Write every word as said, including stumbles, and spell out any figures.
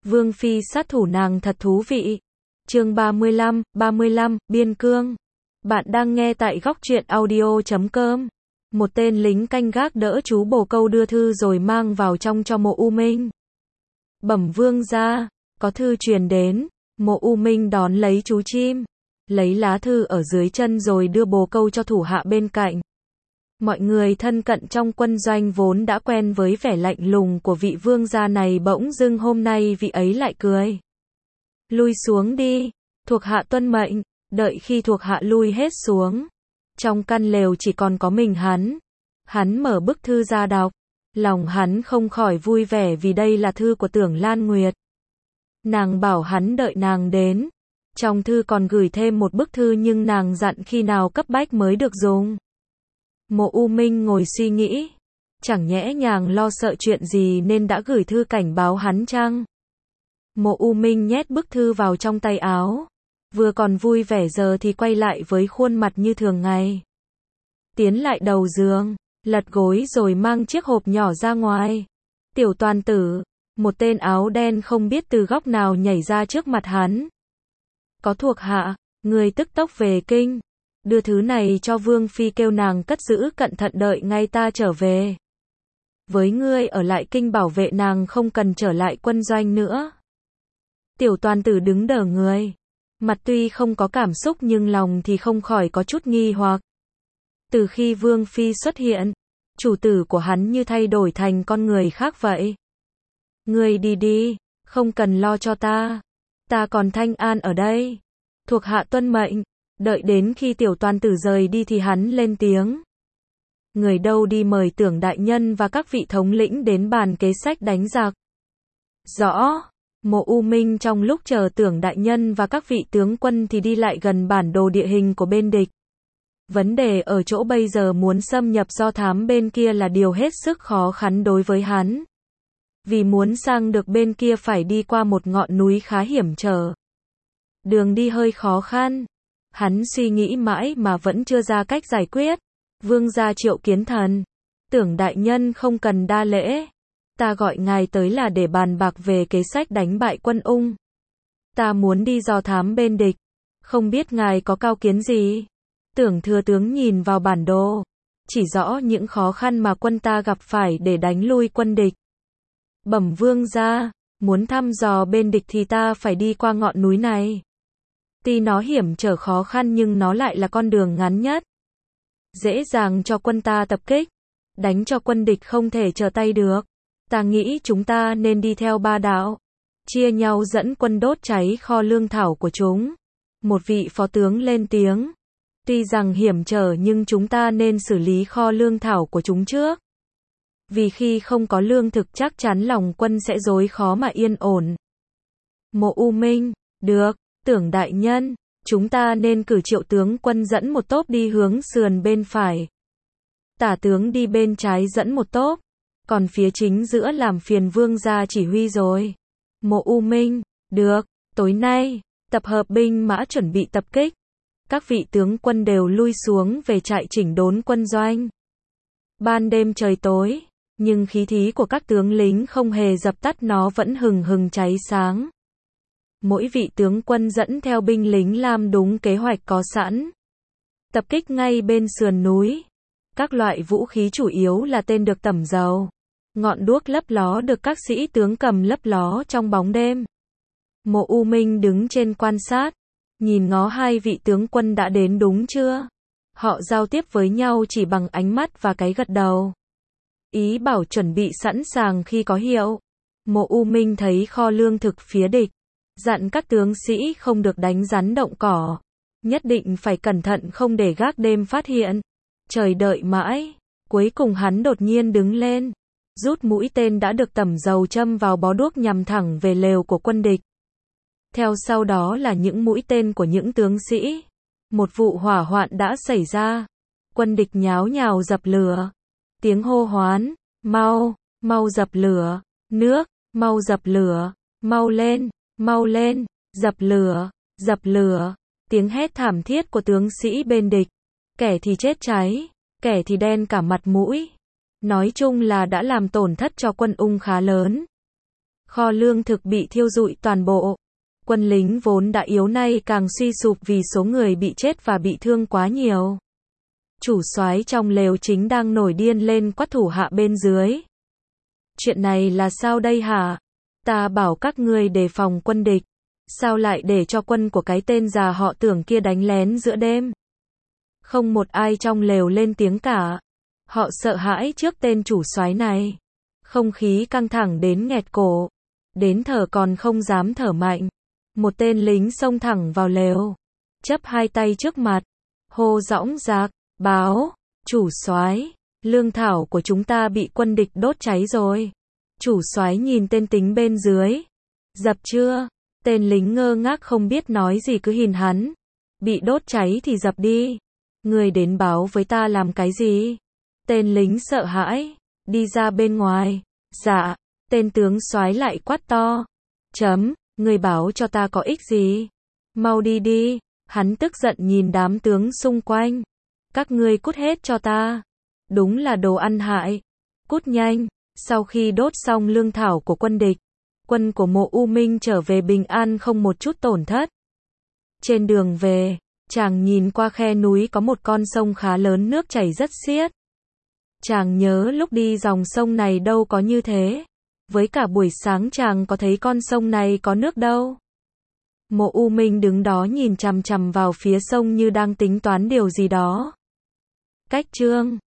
Vương phi sát thủ nàng thật thú vị. Chương ba mươi lăm, ba mươi lăm, Biên Cương. Bạn đang nghe tại góc truyện audio chấm com. Một tên lính canh gác đỡ chú bồ câu đưa thư rồi mang vào trong cho Mộ U Minh. Bẩm vương gia, có thư truyền đến. Mộ U Minh đón lấy chú chim, lấy lá thư ở dưới chân rồi đưa bồ câu cho thủ hạ bên cạnh. Mọi người thân cận trong quân doanh vốn đã quen với vẻ lạnh lùng của vị vương gia này, bỗng dưng hôm nay vị ấy lại cười. Lui xuống đi, thuộc hạ tuân mệnh. Đợi khi thuộc hạ lui hết xuống, trong căn lều chỉ còn có mình hắn. Hắn mở bức thư ra đọc, lòng hắn không khỏi vui vẻ vì đây là thư của Tưởng Lan Nguyệt. Nàng bảo hắn đợi nàng đến. Trong thư còn gửi thêm một bức thư nhưng nàng dặn khi nào cấp bách mới được dùng. Mộ U Minh ngồi suy nghĩ, chẳng nhẽ nhàng lo sợ chuyện gì nên đã gửi thư cảnh báo hắn chăng? Mộ U Minh nhét bức thư vào trong tay áo, vừa còn vui vẻ giờ thì quay lại với khuôn mặt như thường ngày. Tiến lại đầu giường, lật gối rồi mang chiếc hộp nhỏ ra ngoài. Tiểu Toàn Tử, một tên áo đen không biết từ góc nào nhảy ra trước mặt hắn. Có thuộc hạ, người tức tốc về kinh, đưa thứ này cho Vương phi, kêu nàng cất giữ cẩn thận đợi ngay ta trở về. Với ngươi ở lại kinh bảo vệ nàng, không cần trở lại quân doanh nữa. Tiểu Toàn Tử đứng đờ người, mặt tuy không có cảm xúc nhưng lòng thì không khỏi có chút nghi hoặc. Từ khi Vương phi xuất hiện, chủ tử của hắn như thay đổi thành con người khác vậy. Ngươi đi đi, không cần lo cho ta, ta còn thanh an ở đây. Thuộc hạ tuân mệnh. Đợi đến khi Tiểu Toàn Tử rời đi thì hắn lên tiếng. Người đâu đi mời Tưởng đại nhân và các vị thống lĩnh đến bàn kế sách đánh giặc. Rõ. Mộ U Minh trong lúc chờ Tưởng đại nhân và các vị tướng quân thì đi lại gần bản đồ địa hình của bên địch. Vấn đề ở chỗ bây giờ muốn xâm nhập Do Thám bên kia là điều hết sức khó khăn đối với hắn. Vì muốn sang được bên kia phải đi qua một ngọn núi khá hiểm trở. Đường đi hơi khó khăn. Hắn suy nghĩ mãi mà vẫn chưa ra cách giải quyết. Vương gia Triệu Kiến Thần, Tưởng đại nhân không cần đa lễ. Ta gọi ngài tới là để bàn bạc về kế sách đánh bại quân Ung. Ta muốn đi dò thám bên địch. Không biết ngài có cao kiến gì? Tưởng thừa tướng nhìn vào bản đồ, chỉ rõ những khó khăn mà quân ta gặp phải để đánh lui quân địch. Bẩm vương gia, muốn thăm dò bên địch thì ta phải đi qua ngọn núi này. Tuy nó hiểm trở khó khăn nhưng nó lại là con đường ngắn nhất, dễ dàng cho quân ta tập kích, đánh cho quân địch không thể trở tay được. Ta nghĩ chúng ta nên đi theo ba đạo, chia nhau dẫn quân đốt cháy kho lương thảo của chúng. Một vị phó tướng lên tiếng. Tuy rằng hiểm trở nhưng chúng ta nên xử lý kho lương thảo của chúng trước. Vì khi không có lương thực chắc chắn lòng quân sẽ rối khó mà yên ổn. Mộ U Minh, được. Tưởng đại nhân, chúng ta nên cử Triệu tướng quân dẫn một tốp đi hướng sườn bên phải. Tả tướng đi bên trái dẫn một tốp, còn phía chính giữa làm phiền vương gia chỉ huy rồi. Mộ U Minh, được, tối nay, tập hợp binh mã chuẩn bị tập kích. Các vị tướng quân đều lui xuống về trại chỉnh đốn quân doanh. Ban đêm trời tối, nhưng khí thí của các tướng lính không hề dập tắt, nó vẫn hừng hừng cháy sáng. Mỗi vị tướng quân dẫn theo binh lính làm đúng kế hoạch có sẵn. Tập kích ngay bên sườn núi. Các loại vũ khí chủ yếu là tên được tẩm dầu. Ngọn đuốc lấp ló được các sĩ tướng cầm lấp ló trong bóng đêm. Mộ U Minh đứng trên quan sát, nhìn ngó hai vị tướng quân đã đến đúng chưa. Họ giao tiếp với nhau chỉ bằng ánh mắt và cái gật đầu. Ý bảo chuẩn bị sẵn sàng khi có hiệu. Mộ U Minh thấy kho lương thực phía địch, dặn các tướng sĩ không được đánh rắn động cỏ, nhất định phải cẩn thận không để gác đêm phát hiện. Trời đợi mãi, cuối cùng hắn đột nhiên đứng lên, rút mũi tên đã được tẩm dầu châm vào bó đuốc nhằm thẳng về lều của quân địch. Theo sau đó là những mũi tên của những tướng sĩ. Một vụ hỏa hoạn đã xảy ra. Quân địch nháo nhào dập lửa. Tiếng hô hoán, mau, mau dập lửa, nước, mau dập lửa, mau lên. Mau lên, dập lửa, dập lửa. Tiếng hét thảm thiết của tướng sĩ bên địch. Kẻ thì chết cháy, kẻ thì đen cả mặt mũi. Nói chung là đã làm tổn thất cho quân Ung khá lớn. Kho lương thực bị thiêu rụi toàn bộ. Quân lính vốn đã yếu nay càng suy sụp vì số người bị chết và bị thương quá nhiều. Chủ soái trong lều chính đang nổi điên lên quát thủ hạ bên dưới. Chuyện này là sao đây hả? Ta bảo các ngươi đề phòng quân địch. Sao lại để cho quân của cái tên già họ Tưởng kia đánh lén giữa đêm? Không một ai trong lều lên tiếng cả. Họ sợ hãi trước tên chủ soái này. Không khí căng thẳng đến nghẹt cổ. Đến thở còn không dám thở mạnh. Một tên lính xông thẳng vào lều. Chấp hai tay trước mặt. Hô dõng dạc, báo, chủ soái, lương thảo của chúng ta bị quân địch đốt cháy rồi. Chủ soái nhìn tên tính bên dưới. Dập chưa? Tên lính ngơ ngác không biết nói gì cứ nhìn hắn. Bị đốt cháy thì dập đi. Người đến báo với ta làm cái gì? Tên lính sợ hãi, đi ra bên ngoài. Dạ, tên tướng soái lại quát to. Chấm, người báo cho ta có ích gì? Mau đi đi. Hắn tức giận nhìn đám tướng xung quanh. Các ngươi cút hết cho ta. Đúng là đồ ăn hại. Cút nhanh. Sau khi đốt xong lương thảo của quân địch, quân của Mộ U Minh trở về bình an không một chút tổn thất. Trên đường về, chàng nhìn qua khe núi có một con sông khá lớn, nước chảy rất xiết. Chàng nhớ lúc đi dòng sông này đâu có như thế. Với cả buổi sáng chàng có thấy con sông này có nước đâu. Mộ U Minh đứng đó nhìn chằm chằm vào phía sông như đang tính toán điều gì đó. Cách chương